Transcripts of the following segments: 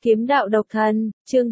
Kiếm đạo độc thân, chương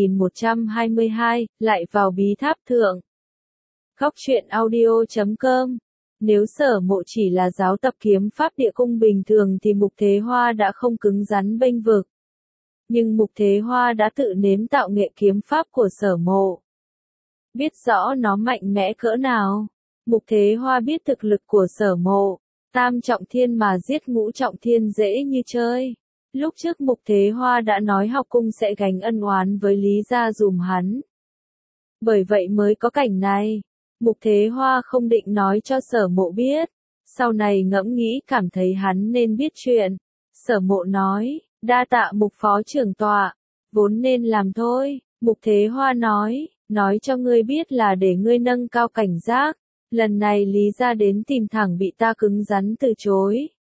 2122, lại vào bí tháp thượng. Góc truyện audio.com. Nếu Sở Mộ chỉ là giáo tập kiếm pháp địa cung bình thường thì Mục Thế Hoa đã không cứng rắn bênh vực. Nhưng Mục Thế Hoa đã tự nếm tạo nghệ kiếm pháp của Sở Mộ. Biết rõ nó mạnh mẽ cỡ nào. Mục Thế Hoa biết thực lực của Sở Mộ. Tam trọng thiên mà giết ngũ trọng thiên dễ như chơi. Lúc trước Mục Thế Hoa đã nói học cung sẽ gánh ân oán với Lý gia dùm hắn. Bởi vậy mới có cảnh này. Mục Thế Hoa không định nói cho Sở Mộ biết. Sau này ngẫm nghĩ cảm thấy hắn nên biết chuyện. Sở Mộ nói, đa tạ Mục phó trưởng tọa. Vốn nên làm thôi. Mục Thế Hoa nói cho ngươi biết là để ngươi nâng cao cảnh giác. Lần này Lý gia đến tìm thẳng bị ta cứng rắn từ chối.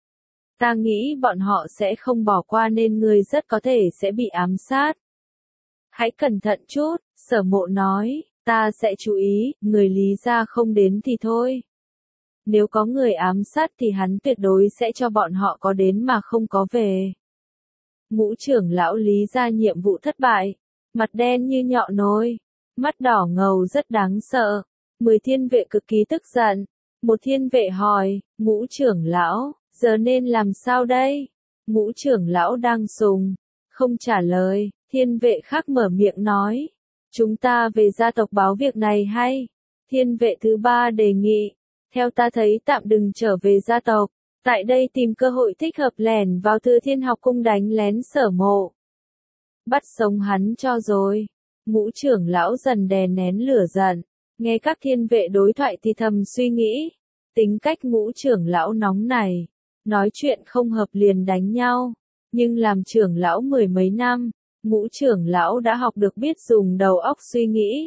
Ta nghĩ bọn họ sẽ không bỏ qua nên ngươi rất có thể sẽ bị ám sát. Hãy cẩn thận chút, Sở Mộ nói, ta sẽ chú ý, người Lý gia không đến thì thôi. Nếu có người ám sát thì hắn tuyệt đối sẽ cho bọn họ có đến mà không có về. Ngũ trưởng lão Lý gia nhiệm vụ thất bại, mặt đen như nhọ nồi, mắt đỏ ngầu rất đáng sợ. 10 thiên vệ cực kỳ tức giận. Một thiên vệ hỏi, Ngũ trưởng lão, giờ nên làm sao đây? Ngũ trưởng lão đang sùng, không trả lời. Thiên vệ khác mở miệng nói, chúng ta về gia tộc báo việc này hay? Thiên vệ thứ ba đề nghị, theo ta thấy tạm đừng trở về gia tộc, tại đây tìm cơ hội thích hợp lẻn vào Thừa Thiên học cung đánh lén Sở Mộ. Bắt sống hắn cho rồi. Ngũ trưởng lão dần đè nén lửa giận, nghe các thiên vệ đối thoại thì thầm suy nghĩ, tính cách Ngũ trưởng lão nóng này, nói chuyện không hợp liền đánh nhau, nhưng làm trưởng lão 10 mấy năm, Ngũ trưởng lão đã học được biết dùng đầu óc suy nghĩ.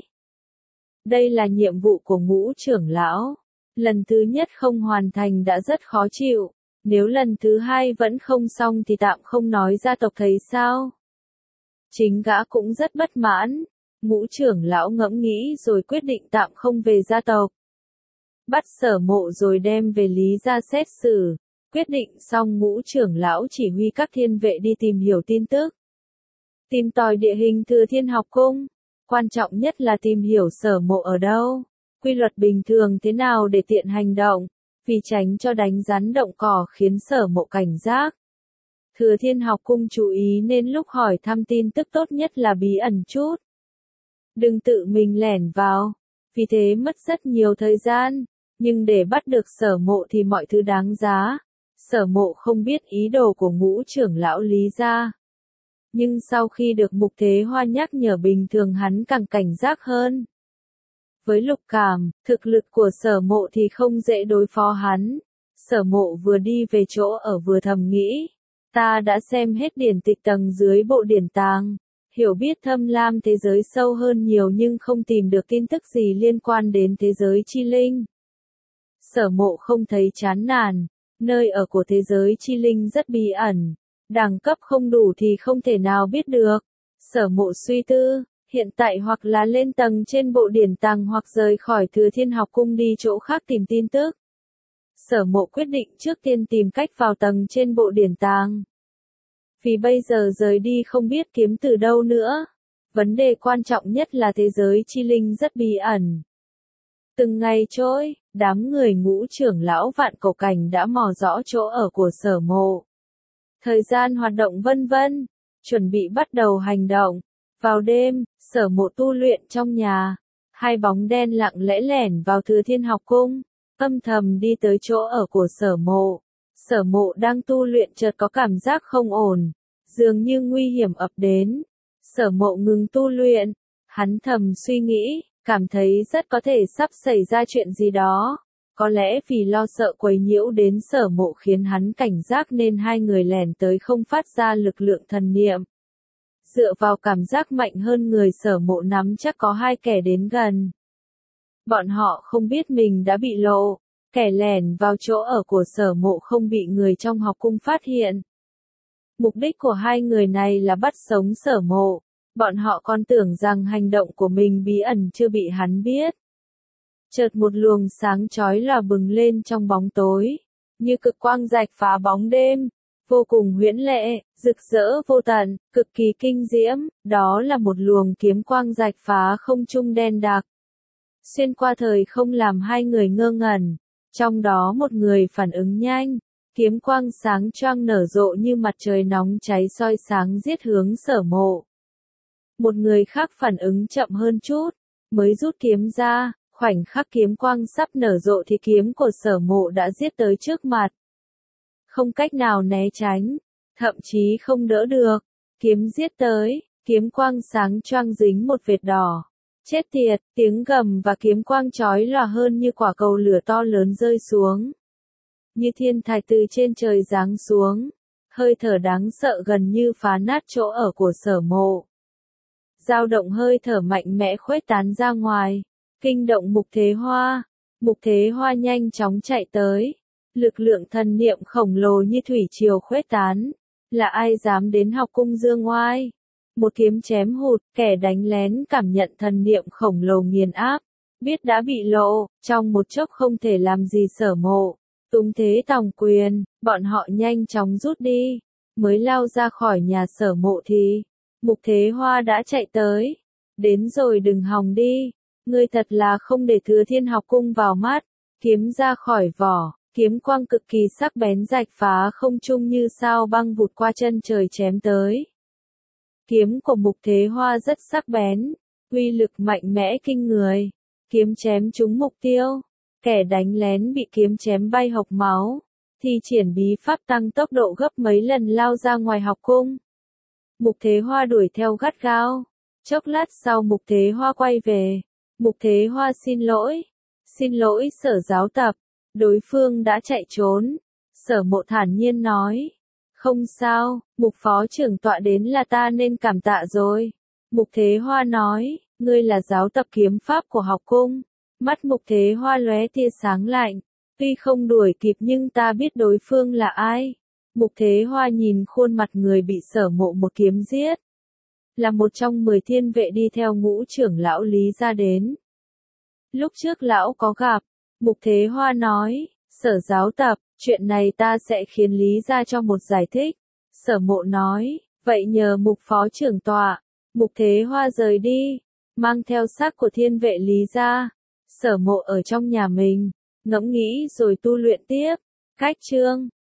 Đây là nhiệm vụ của Ngũ trưởng lão, lần thứ nhất không hoàn thành đã rất khó chịu, nếu lần thứ hai vẫn không xong thì tạm không nói gia tộc thấy sao. Chính gã cũng rất bất mãn. Ngũ trưởng lão ngẫm nghĩ rồi quyết định tạm không về gia tộc. Bắt Sở Mộ rồi đem về Lý gia xét xử. Quyết định xong Ngũ trưởng lão chỉ huy các thiên vệ đi tìm hiểu tin tức. Tìm tòi địa hình Thừa Thiên học cung. Quan trọng nhất là tìm hiểu Sở Mộ ở đâu. Quy luật bình thường thế nào để tiện hành động. Vì tránh cho đánh rắn động cỏ khiến Sở Mộ cảnh giác. Thừa Thiên học cung chú ý nên lúc hỏi thăm tin tức tốt nhất là bí ẩn chút. Đừng tự mình lẻn vào, vì thế mất rất nhiều thời gian, nhưng để bắt được Sở Mộ thì mọi thứ đáng giá. Sở Mộ không biết ý đồ của Ngũ trưởng lão Lý gia. Nhưng sau khi được Mục Thế Hoa nhắc nhở bình thường hắn càng cảnh giác hơn. Với Lục Cảm, thực lực của Sở Mộ thì không dễ đối phó hắn. Sở Mộ vừa đi về chỗ ở vừa thầm nghĩ, ta đã xem hết điển tịch tầng dưới bộ điển tàng. Hiểu biết thâm lam thế giới sâu hơn nhiều nhưng không tìm được tin tức gì liên quan đến thế giới chi linh. Sở Mộ không thấy chán nản, nơi ở của thế giới chi linh rất bí ẩn, đẳng cấp không đủ thì không thể nào biết được. Sở Mộ suy tư, hiện tại hoặc là lên tầng trên bộ điển tàng hoặc rời khỏi Thừa Thiên học cung đi chỗ khác tìm tin tức. Sở Mộ quyết định trước tiên tìm cách vào tầng trên bộ điển tàng. Vì bây giờ rời đi không biết kiếm từ đâu nữa. Vấn đề quan trọng nhất là thế giới chi linh rất bí ẩn. Từng ngày trôi, đám người Ngũ trưởng lão Vạn Cổ Cảnh đã mò rõ chỗ ở của Sở Mộ. Thời gian hoạt động vân vân, chuẩn bị bắt đầu hành động. Vào đêm, Sở Mộ tu luyện trong nhà. Hai bóng đen lặng lẽ lẻn vào Thừa Thiên học cung, âm thầm đi tới chỗ ở của Sở Mộ. Sở Mộ đang tu luyện chợt có cảm giác không ổn, dường như nguy hiểm ập đến. Sở Mộ ngừng tu luyện, hắn thầm suy nghĩ, cảm thấy rất có thể sắp xảy ra chuyện gì đó. Có lẽ vì lo sợ quấy nhiễu đến Sở Mộ khiến hắn cảnh giác nên hai người lẻn tới không phát ra lực lượng thần niệm. Dựa vào cảm giác mạnh hơn người Sở Mộ nắm chắc có hai kẻ đến gần. Bọn họ không biết mình đã bị lộ. Kẻ lẻn vào chỗ ở của Sở Mộ không bị người trong học cung phát hiện. Mục đích của hai người này là bắt sống Sở Mộ. Bọn họ còn tưởng rằng hành động của mình bí ẩn chưa bị hắn biết. Chợt một luồng sáng chói lòa bừng lên trong bóng tối, như cực quang rạch phá bóng đêm. vô cùng huyễn lệ, rực rỡ vô tận, cực kỳ kinh diễm, đó là một luồng kiếm quang rạch phá không trung đen đặc. Xuyên qua thời không làm hai người ngơ ngẩn, trong đó một người phản ứng nhanh, kiếm quang sáng choang nở rộ như mặt trời nóng cháy soi sáng giết hướng Sở Mộ. Một người khác phản ứng chậm hơn chút, mới rút kiếm ra, khoảnh khắc kiếm quang sắp nở rộ thì kiếm của Sở Mộ đã giết tới trước mặt. Không cách nào né tránh, thậm chí không đỡ được, kiếm giết tới, kiếm quang sáng choang dính một vệt đỏ. Chết tiệt, tiếng gầm và kiếm quang chói lòa hơn như quả cầu lửa to lớn rơi xuống. Như thiên thạch từ trên trời giáng xuống, hơi thở đáng sợ gần như phá nát chỗ ở của Sở Mộ. Dao động hơi thở mạnh mẽ khuếch tán ra ngoài, kinh động Mục Thế Hoa. Mục Thế Hoa nhanh chóng chạy tới, lực lượng thần niệm khổng lồ như thủy triều khuếch tán. Là ai dám đến học cung dương oai? Một kiếm chém hụt, kẻ đánh lén cảm nhận thần niệm khổng lồ nghiền áp, biết đã bị lộ, trong một chốc không thể làm gì Sở Mộ. Tung thế tòng quyền, bọn họ nhanh chóng rút đi, mới lao ra khỏi nhà Sở Mộ thì Mục Thế Hoa đã chạy tới. Đến rồi đừng hòng đi, ngươi thật là không để Thừa Thiên học cung vào mắt. Kiếm ra khỏi vỏ, kiếm quang cực kỳ sắc bén rạch phá không trung như sao băng vụt qua chân trời chém tới. Kiếm của Mục Thế Hoa rất sắc bén, uy lực mạnh mẽ kinh người. Kiếm chém trúng mục tiêu, kẻ đánh lén bị kiếm chém bay hộc máu, thi triển bí pháp tăng tốc độ gấp mấy lần lao ra ngoài học cung. Mục Thế Hoa đuổi theo gắt gao. Chốc lát sau Mục Thế Hoa quay về. Mục Thế Hoa xin lỗi Sở giáo tập, đối phương đã chạy trốn. Sở Mộ thản nhiên nói, không sao, Mục phó trưởng tọa đến là ta nên cảm tạ rồi. Mục Thế Hoa nói, ngươi là giáo tập kiếm pháp của học cung. Mắt Mục Thế Hoa lóe tia sáng lạnh, tuy không đuổi kịp nhưng ta biết đối phương là ai. Mục Thế Hoa nhìn khuôn mặt người bị Sở Mộ một kiếm giết. Là một trong 10 thiên vệ đi theo Ngũ trưởng lão Lý ra đến. Lúc trước lão có gặp, Mục Thế Hoa nói, Sở giáo tập, chuyện này ta sẽ khiến Lý ra cho một giải thích. Sở Mộ nói, vậy nhờ Mục phó trưởng tọa. Mục Thế Hoa rời đi, mang theo xác của thiên vệ Lý ra. Sở Mộ ở trong nhà mình, ngẫm nghĩ rồi tu luyện tiếp. Cách chương